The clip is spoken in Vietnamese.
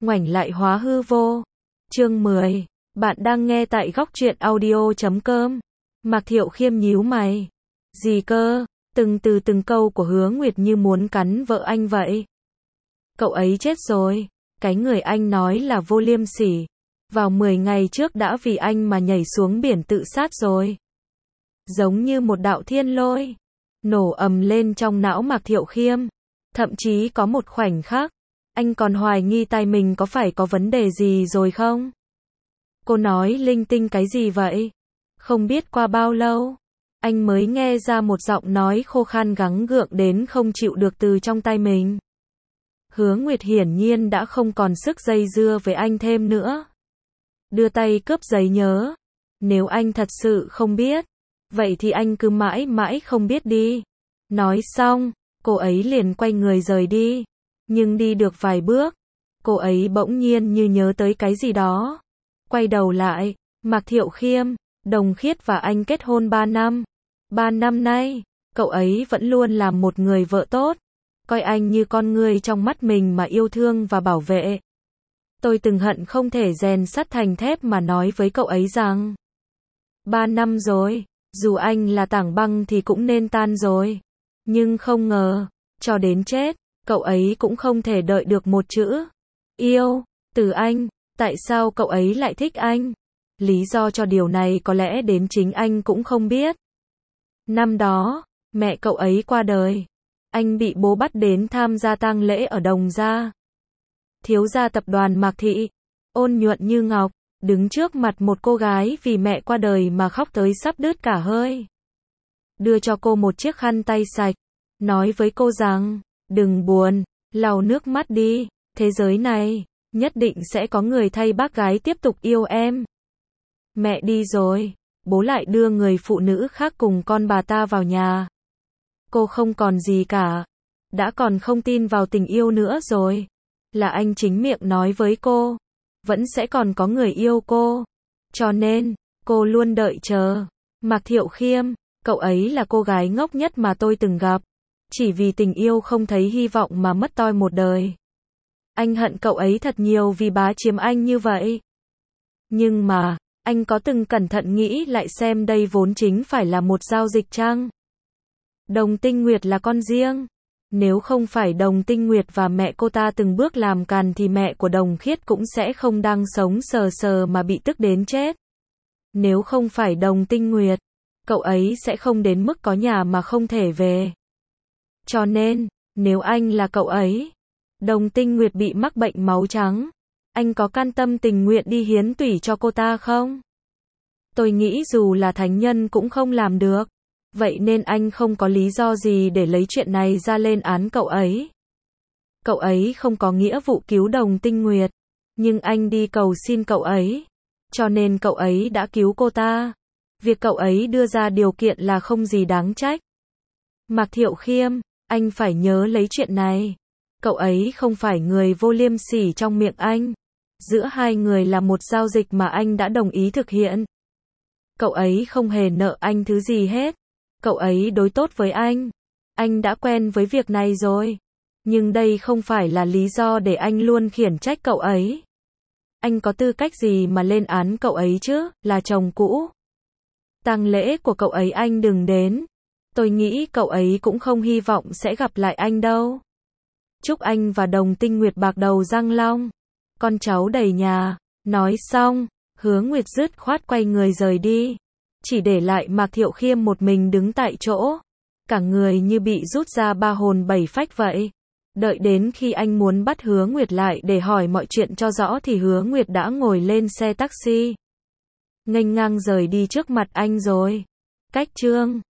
ngoảnh lại hóa hư vô. Chương 10. Bạn đang nghe tại góc truyện audio.com. Mạc Thiệu Khiêm nhíu mày. Gì cơ? Từng từ từng câu của Hứa Nguyệt như muốn cắn vợ anh vậy. Cậu ấy chết rồi. Cái người anh nói là vô liêm sỉ. Vào 10 ngày trước đã vì anh mà nhảy xuống biển tự sát rồi. Giống như một đạo thiên lôi. Nổ ầm lên trong não Mạc Thiệu Khiêm. Thậm chí có một khoảnh khắc, anh còn hoài nghi tai mình có phải có vấn đề gì rồi không? Cô nói linh tinh cái gì vậy? Không biết qua bao lâu, anh mới nghe ra một giọng nói khô khan gắng gượng đến không chịu được từ trong tai mình. Hứa Nguyệt hiển nhiên đã không còn sức dây dưa với anh thêm nữa. Đưa tay cướp giấy nhớ. Nếu anh thật sự không biết, vậy thì anh cứ mãi mãi không biết đi. Nói xong, cô ấy liền quay người rời đi. Nhưng đi được vài bước, cô ấy bỗng nhiên như nhớ tới cái gì đó. Quay đầu lại, Mạc Thiệu Khiêm, Đồng Khiết và anh kết hôn 3 năm. 3 năm nay, cậu ấy vẫn luôn là một người vợ tốt. Coi anh như con người trong mắt mình mà yêu thương và bảo vệ. Tôi từng hận không thể rèn sắt thành thép mà nói với cậu ấy rằng 3 năm rồi, dù anh là tảng băng thì cũng nên tan rồi. Nhưng không ngờ, cho đến chết, cậu ấy cũng không thể đợi được một chữ yêu từ anh. Tại sao cậu ấy lại thích anh? Lý do cho điều này có lẽ đến chính anh cũng không biết. Năm đó, mẹ cậu ấy qua đời. Anh bị bố bắt đến tham gia tang lễ ở Đồng gia. Thiếu gia tập đoàn Mạc Thị, ôn nhuận như ngọc, đứng trước mặt một cô gái vì mẹ qua đời mà khóc tới sắp đứt cả hơi. Đưa cho cô một chiếc khăn tay sạch, nói với cô rằng, đừng buồn, lau nước mắt đi, thế giới này, nhất định sẽ có người thay bác gái tiếp tục yêu em. Mẹ đi rồi, bố lại đưa người phụ nữ khác cùng con bà ta vào nhà. Cô không còn gì cả, đã còn không tin vào tình yêu nữa rồi. Là anh chính miệng nói với cô, vẫn sẽ còn có người yêu cô. Cho nên, cô luôn đợi chờ. Mạc Thiệu Khiêm, cậu ấy là cô gái ngốc nhất mà tôi từng gặp. Chỉ vì tình yêu không thấy hy vọng mà mất toi một đời. Anh hận cậu ấy thật nhiều vì bá chiếm anh như vậy. Nhưng mà, anh có từng cẩn thận nghĩ lại xem đây vốn chính phải là một giao dịch chăng? Đồng Tinh Nguyệt là con riêng. Nếu không phải Đồng Tinh Nguyệt và mẹ cô ta từng bước làm càn thì mẹ của Đồng Khiết cũng sẽ không đang sống sờ sờ mà bị tức đến chết. Nếu không phải Đồng Tinh Nguyệt, cậu ấy sẽ không đến mức có nhà mà không thể về. Cho nên, nếu anh là cậu ấy, Đồng Tinh Nguyệt bị mắc bệnh máu trắng, anh có can tâm tình nguyện đi hiến tủy cho cô ta không? Tôi nghĩ dù là thánh nhân cũng không làm được. Vậy nên anh không có lý do gì để lấy chuyện này ra lên án cậu ấy. Cậu ấy không có nghĩa vụ cứu Đồng Tinh Nguyệt, nhưng anh đi cầu xin cậu ấy, cho nên cậu ấy đã cứu cô ta. Việc cậu ấy đưa ra điều kiện là không gì đáng trách. Mạc Thiệu Khiêm, anh phải nhớ lấy chuyện này. Cậu ấy không phải người vô liêm sỉ trong miệng anh. Giữa hai người là một giao dịch mà anh đã đồng ý thực hiện. Cậu ấy không hề nợ anh thứ gì hết. Cậu ấy đối tốt với anh. Anh đã quen với việc này rồi. Nhưng đây không phải là lý do để anh luôn khiển trách cậu ấy. Anh có tư cách gì mà lên án cậu ấy chứ, là chồng cũ. Tang lễ của cậu ấy anh đừng đến. Tôi nghĩ cậu ấy cũng không hy vọng sẽ gặp lại anh đâu. Chúc anh và Đồng Tinh Nguyệt bạc đầu răng long. Con cháu đầy nhà. Nói xong, Hứa Nguyệt dứt khoát quay người rời đi. Chỉ để lại Mạc Thiệu Khiêm một mình đứng tại chỗ. Cả người như bị rút ra ba hồn bảy phách vậy. Đợi đến khi anh muốn bắt Hứa Nguyệt lại để hỏi mọi chuyện cho rõ thì Hứa Nguyệt đã ngồi lên xe taxi. Nghênh ngang rời đi trước mặt anh rồi. Cách chương